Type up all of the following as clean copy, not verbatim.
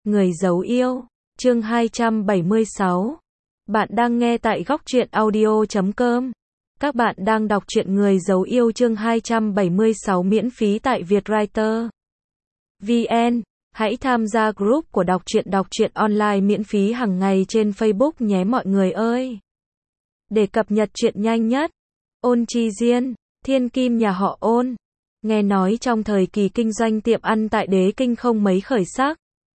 Người giấu yêu, chương 276. Bạn đang nghe tại góc truyện audio.com. Các bạn đang đọc truyện Người giấu yêu chương 276 miễn phí tại Vietwriter VN. Hãy tham gia group của đọc truyện online miễn phí hàng ngày trên Facebook nhé mọi người ơi. Để cập nhật truyện nhanh nhất, Ôn Chi Diên, thiên kim nhà họ Ôn. Nghe nói trong thời kỳ kinh doanh tiệm ăn tại Đế Kinh không mấy khởi sắc.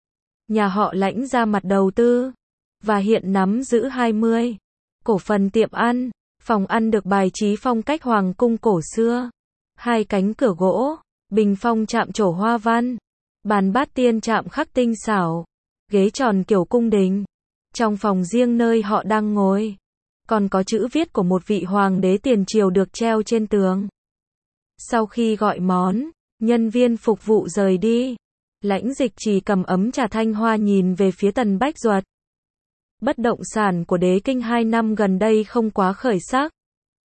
Nhà họ Lãnh ra mặt đầu tư, và hiện nắm giữ 20 cổ phần tiệm ăn, phòng ăn được bài trí phong cách hoàng cung cổ xưa. 2 cánh cửa gỗ, bình phong chạm trổ hoa văn, bàn bát tiên chạm khắc tinh xảo, ghế tròn kiểu cung đình. Trong phòng riêng nơi họ đang ngồi, còn có chữ viết của một vị hoàng đế tiền triều được treo trên tường. Sau khi gọi món, nhân viên phục vụ rời đi, Lãnh Dịch Trì cầm ấm trà thanh hoa nhìn về phía Tần Bách Duật. Bất động sản của Đế Kinh 2 năm gần đây không quá khởi sắc.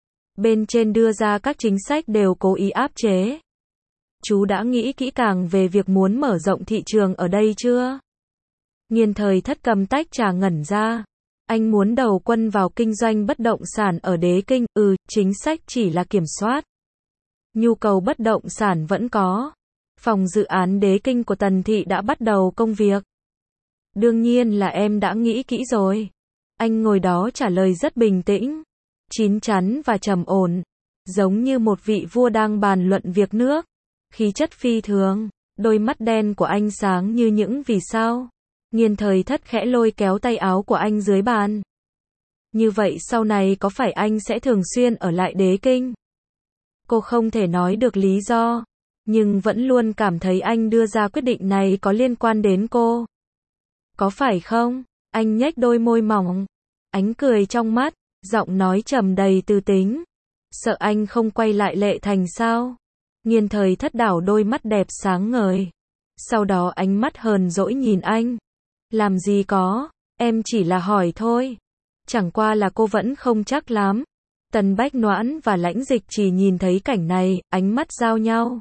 Bên trên đưa ra các chính sách đều cố ý áp chế. Chú đã nghĩ kỹ càng về việc muốn mở rộng thị trường ở đây chưa? Nghiên Thời Thất cầm tách trà ngẩn ra. Anh muốn đầu quân vào kinh doanh bất động sản ở Đế Kinh, chính sách chỉ là kiểm soát. Nhu cầu bất động sản vẫn có. Phòng dự án Đế Kinh của Tần Thị đã bắt đầu công việc. Đương nhiên là em đã nghĩ kỹ rồi. Anh ngồi đó trả lời rất bình tĩnh, chín chắn và trầm ổn, giống như một vị vua đang bàn luận việc nước. Khí chất phi thường, đôi mắt đen của anh sáng như những vì sao. Nghiên Thời Thất khẽ lôi kéo tay áo của anh dưới bàn. Như vậy sau này có phải anh sẽ thường xuyên ở lại Đế Kinh? Cô không thể nói được lý do, nhưng vẫn luôn cảm thấy anh đưa ra quyết định này có liên quan đến cô. Có phải không? Anh nhếch đôi môi mỏng, ánh cười trong mắt, giọng nói trầm đầy tư tính. Sợ anh không quay lại Lệ Thành sao? Nghiên Thời Thất đảo đôi mắt đẹp sáng ngời. Sau đó ánh mắt hờn dỗi nhìn anh. Làm gì có, em chỉ là hỏi thôi. Chẳng qua là cô vẫn không chắc lắm. Tần Bách Noãn và Lãnh Dịch Trì nhìn thấy cảnh này, ánh mắt giao nhau.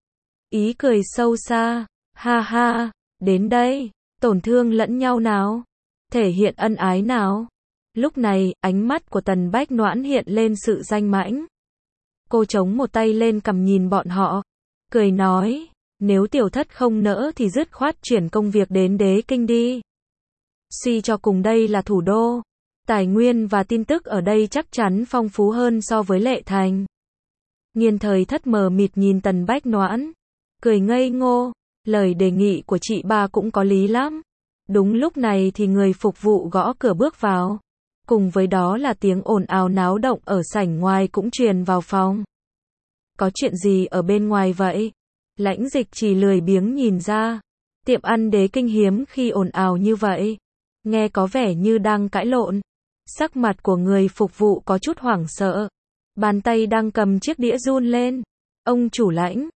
Ý cười sâu xa, ha ha, đến đây, tổn thương lẫn nhau nào, thể hiện ân ái nào. Lúc này, ánh mắt của Tần Bách Noãn hiện lên sự danh mãnh. Cô chống một tay lên cằm nhìn bọn họ, cười nói, nếu Tiểu Thất không nỡ thì dứt khoát chuyển công việc đến Đế Kinh đi. Suy cho cùng đây là thủ đô, tài nguyên và tin tức ở đây chắc chắn phong phú hơn so với Lệ Thành. Nghiên Thời Thất mờ mịt nhìn Tần Bách Noãn, cười ngây ngô, lời đề nghị của chị ba cũng có lý lắm. Đúng lúc này thì người phục vụ gõ cửa bước vào. Cùng với đó là tiếng ồn ào náo động ở sảnh ngoài cũng truyền vào phòng. Có chuyện gì ở bên ngoài vậy? Lãnh Dịch Trì lười biếng nhìn ra. Tiệm ăn Đế Kinh hiếm khi ồn ào như vậy. Nghe có vẻ như đang cãi lộn. Sắc mặt của người phục vụ có chút hoảng sợ. Bàn tay đang cầm chiếc đĩa run lên. Ông chủ Lãnh,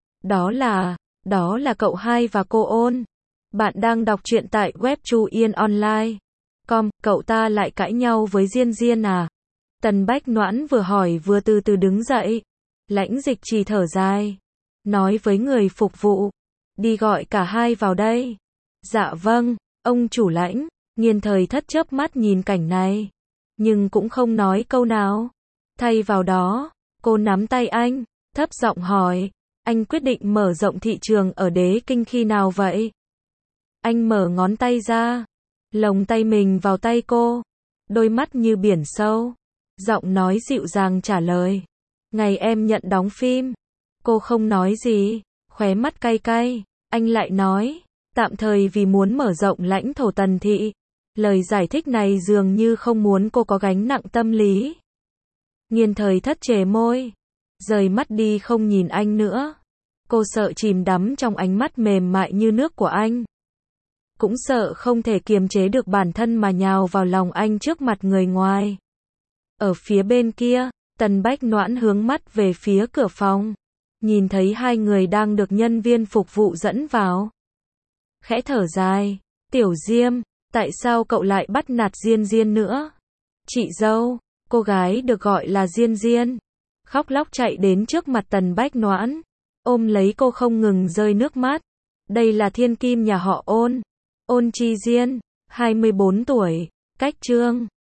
đó là cậu hai và cô Ôn. Bạn đang đọc truyện tại web chuyenonline.com, cậu ta lại cãi nhau với Diên Diên à? Tần Bách Noãn vừa hỏi vừa từ từ đứng dậy. Lãnh Dịch Trì thở dài, nói với người phục vụ, đi gọi cả hai vào đây. Dạ vâng, ông chủ Lãnh. Nghiên Thời Thất chớp mắt nhìn cảnh này, nhưng cũng không nói câu nào. Thay vào đó, cô nắm tay anh, thấp giọng hỏi, anh quyết định mở rộng thị trường ở Đế Kinh khi nào vậy? Anh mở ngón tay ra, lồng tay mình vào tay cô, đôi mắt như biển sâu, giọng nói dịu dàng trả lời, ngày em nhận đóng phim. Cô không nói gì, khóe mắt cay cay. Anh lại nói, tạm thời vì muốn mở rộng lãnh thổ Tần Thị. Lời giải thích này dường như không muốn cô có gánh nặng tâm lý. Nghiên Thời Thất chề môi, rời mắt đi không nhìn anh nữa. Cô sợ chìm đắm trong ánh mắt mềm mại như nước của anh. Cũng sợ không thể kiềm chế được bản thân mà nhào vào lòng anh trước mặt người ngoài. Ở phía bên kia, Tần Bách Noãn hướng mắt về phía cửa phòng. Nhìn thấy hai người đang được nhân viên phục vụ dẫn vào. Khẽ thở dài, Tiểu Diêm, tại sao cậu lại bắt nạt Diên Diên nữa? Chị dâu, cô gái được gọi là Diên Diên, khóc lóc chạy đến trước mặt Tần Bách Noãn, ôm lấy cô không ngừng rơi nước mắt. Đây là thiên kim nhà họ Ôn. Ôn Chi Diên, 24 tuổi, cách Chương